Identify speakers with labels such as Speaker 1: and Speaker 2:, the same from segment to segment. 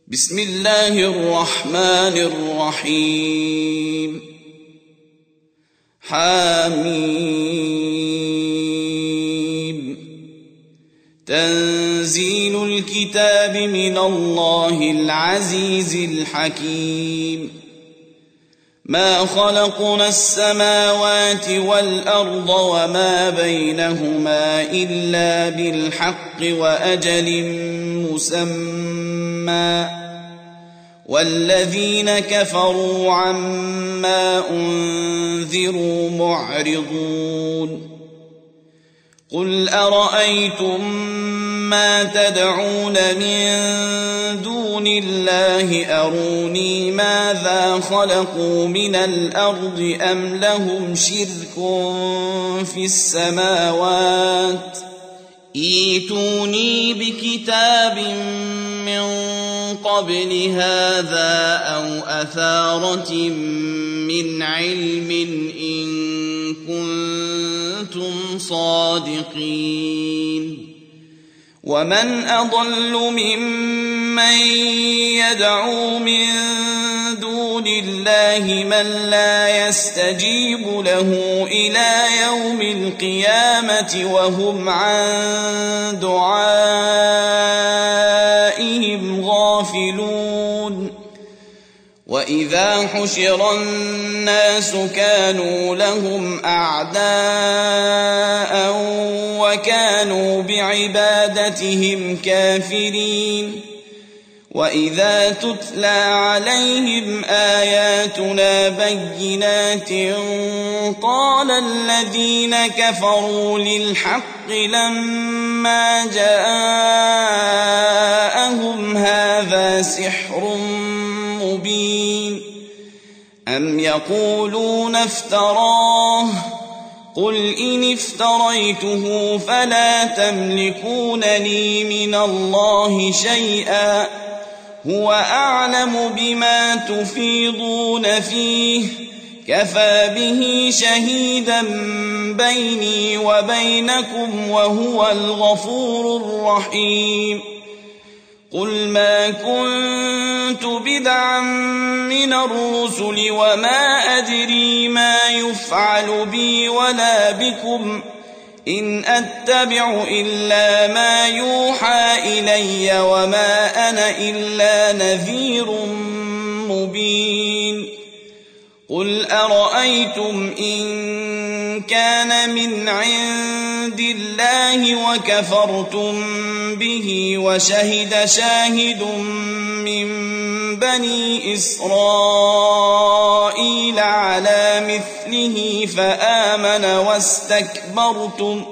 Speaker 1: بسم الله الرحمن الرحيم حميم تنزيل الكتاب من الله العزيز الحكيم ما خلقنا السماوات والأرض وما بينهما إلا بالحق وأجل مسمى والذين كفروا عما أنذروا معرضون قل أرأيتم ما تدعون من دون الله أروني ماذا خلقوا من الأرض أم لهم شرك في السماوات ائتوني بكتاب من قبل هذا أو أثارة من علم إن كنتم صادقين ومن أضل ممن يدعو من دون الله من لا يستجيب له إلى يوم القيامة وهم عن دعائهم غافلون وإذا حشر الناس كانوا لهم أعداء وكانوا بعبادتهم كافرين وإذا تتلى عليهم آياتنا بينات قال الذين كفروا للحق لما جاءهم هذا سحر مبين أم يقولون افتراه قل إن افتريته فلا تملكون لي من الله شيئا هو أعلم بما تفيضون فيه كفى به شهيدا بيني وبينكم وهو الغفور الرحيم قل ما كنت بدعا من الرسل وما أدري ما يفعل بي ولا بكم إن أتبع إلا ما يوحى إلي وما أنا إلا نذير مبين قل أرأيتم إن كان من عند الله وكفرتم به وشهد شاهد من بني إسرائيل على مثله فآمن واستكبرتم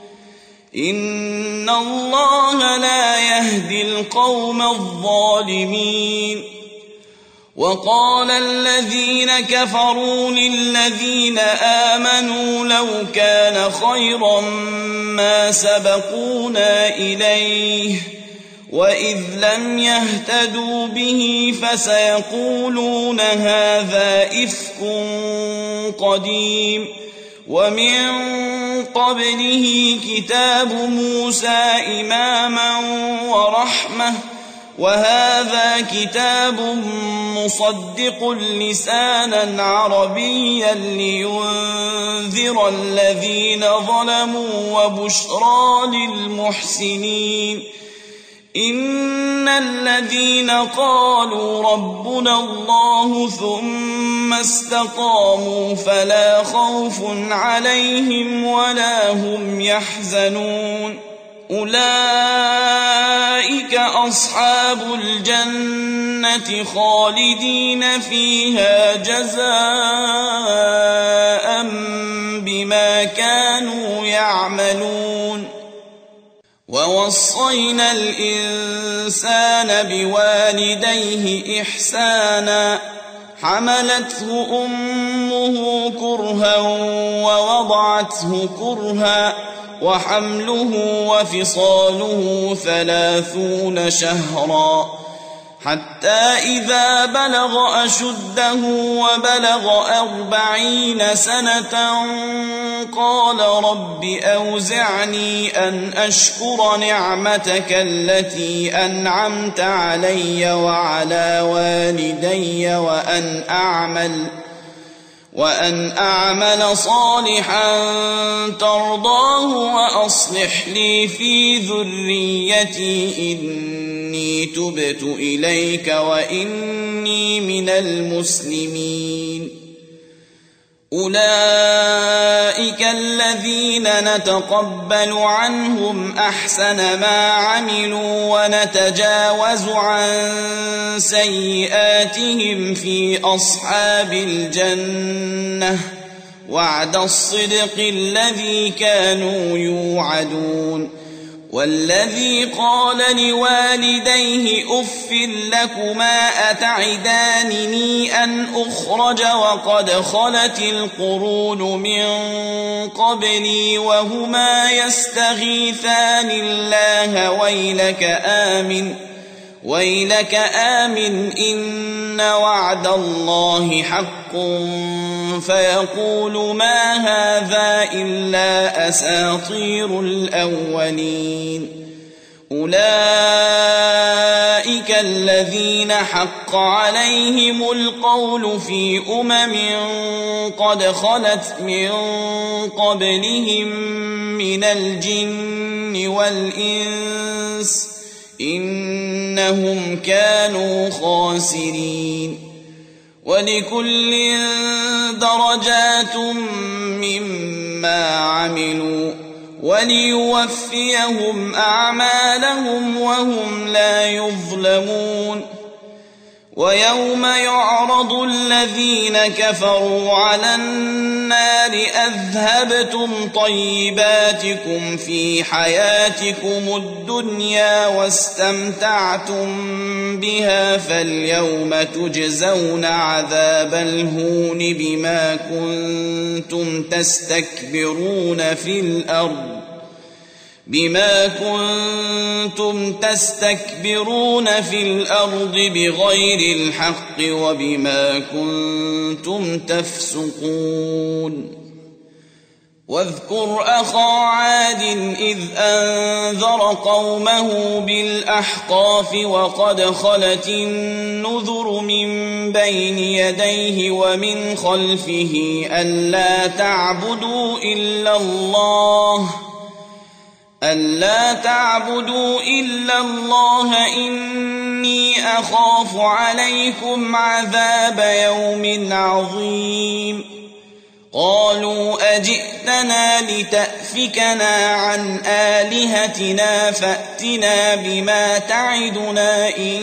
Speaker 1: إن الله لا يهدي القوم الظالمين وقال الذين كفروا للذين آمنوا لو كان خيرا ما سبقونا إليه وإذ لم يهتدوا به فسيقولون هذا إفك قديم ومن قبله كتاب موسى إماما ورحمة وهذا كتاب مصدق لسانا عربيا لينذر الذين ظلموا وبشرى للمحسنين إن الذين قالوا ربنا الله ثم استقاموا فلا خوف عليهم ولا هم يحزنون أولئك أصحاب الجنة خالدين فيها جزاء بما كانوا يعملون ووصينا الإنسان بوالديه إحسانا حملته أمه كرها ووضعته كرها وحمله وفصاله 30 شهرا حتى إذا بلغ أشده وبلغ 40 سنة قال رب أوزعني أن أشكر نعمتك التي أنعمت علي وعلى والدي وأن أعمل صالحا ترضاه وأصلح لي في ذريتي إني تبت إليك وإني من المسلمين. أولئك الذين نتقبل عنهم أحسن ما عملوا ونتجاوز عن سيئاتهم في أصحاب الجنة وعد الصدق الذي كانوا يوعدون. والذي قال لوالديه أف لكما أتعدانني أن أخرج وقد خلت القرون من قبلي وهما يستغيثان الله ويلك آمن إن وعد الله حق فيقول ما هذا إلا أساطير الأولين. أولئك الذين حق عليهم القول في قد خلت من قبلهم من الجن والإنس إنهم كانوا خاسرين. ولكل درجات مما عملوا وليوفيهم أعمالهم وهم لا يظلمون. ويوم يعرض الذين كفروا على النار أذهبتم طيباتكم في حياتكم الدنيا واستمتعتم بها فاليوم تجزون عذاب الهون بما كنتم تستكبرون في الأرض بغير الحق وبما كنتم تفسقون. واذكر أخا عاد إذ أنذر قومه بالأحقاف وقد خلت النذر من بين يديه ومن خلفه ألا تعبدوا إلا الله إني أخاف عليكم عذاب يوم عظيم. قالوا أجئتنا لتأفكنا عن آلهتنا فأتنا بما تعدنا إن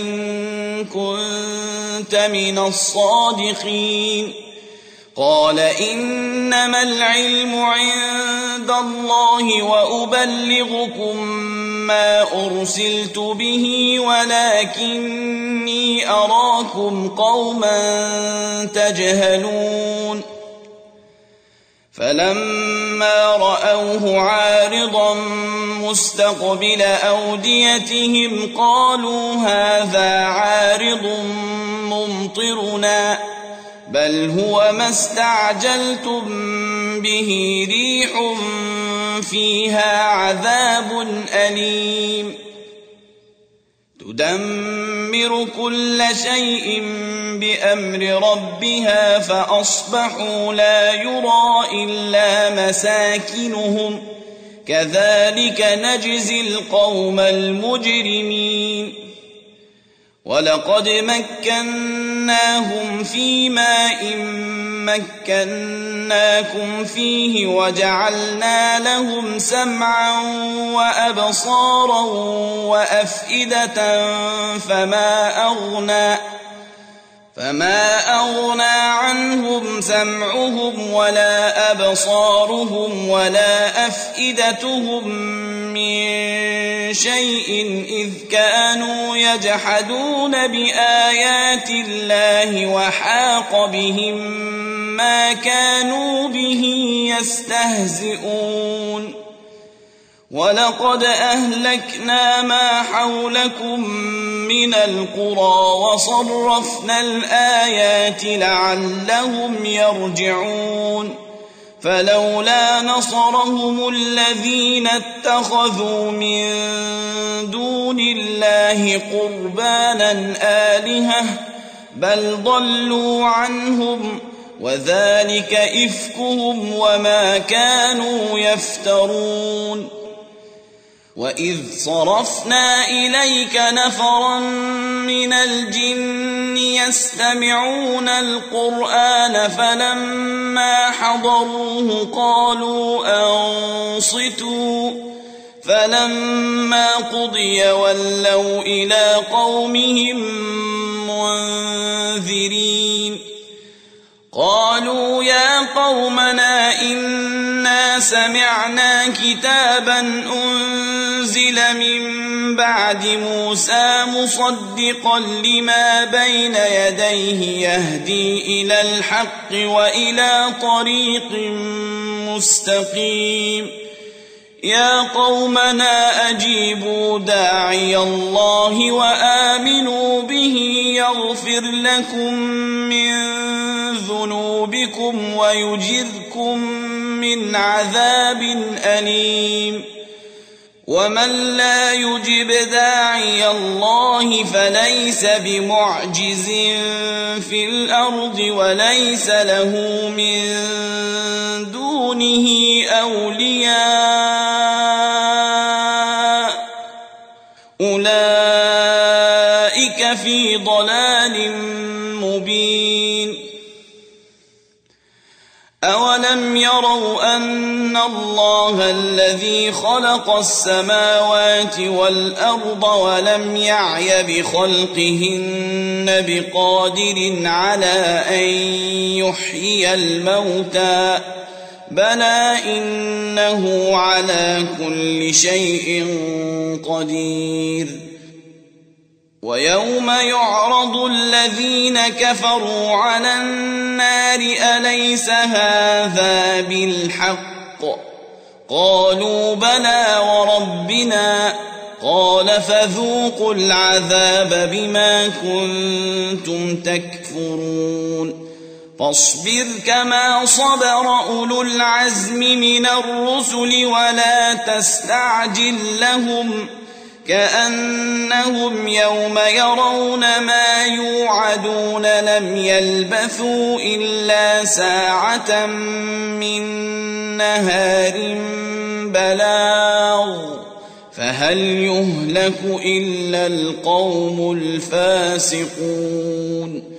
Speaker 1: كنت من الصادقين. قال إنما العلم عند الله وأبلغكم ما أرسلت به ولكني أراكم قوما تجهلون. فلما رأوه عارضا مستقبل أوديتهم قالوا هذا عارض ممطرنا بل هو ما استعجلتم به ريح فيها عذاب أليم تدمر كل شيء بأمر ربها فأصبحوا لا يرى إلا مساكنهم كذلك نجزي القوم المجرمين. ولقد مكناهم في ماء مكناكم فيه وجعلنا لهم سمعا وأبصارا وأفئدة فما أغنى عنهم سمعهم ولا أبصارهم ولا أفئدتهم من شيء إذ كانوا يجحدون بآيات الله وحاق بهم ما كانوا به يستهزئون. ولقد أهلكنا ما حولكم من القرى وصرفنا الآيات لعلهم يرجعون فلولا نصرهم الذين اتخذوا من دون الله قربانا آلهة بل ضلوا عنهم وذلك إفكهم وما كانوا يفترون وإذ صرفنا إليك نفرا من الجن يستمعون القرآن فلما حضروه قالوا أنصتوا فلما قضي ولوا إلى قومهم منذرين قالوا يا قومنا إنا سمعنا كتابا أنزل من بعد موسى مصدقا لما بين يديه يهدي إلى الحق وإلى طريق مستقيم يا قومنا أجيبوا داعي الله وآمنوا به يغفر لكم من ذنوبكم ويجركم من عذاب أليم ومن لا يجب داعي الله فليس بمعجز في الأرض وليس له من دونه أولياء أولئك في ضلال مبين أولم يروا أن الله الذي خلق السماوات والأرض ولم يعي بخلقهن بقادر على أن يحيي الموتى بلى إنه على كل شيء قدير ويوم يعرض الذين كفروا على النار أليس هذا بالحق قالوا بلى وربنا قال فذوقوا العذاب بما كنتم تكفرون فاصبر كما صبر أولو العزم من الرسل ولا تستعجل لهم كأنهم يوم يرون ما يوعدون لم يلبثوا إلا ساعة من نهار بلاغ فهل يهلك إلا القوم الفاسقون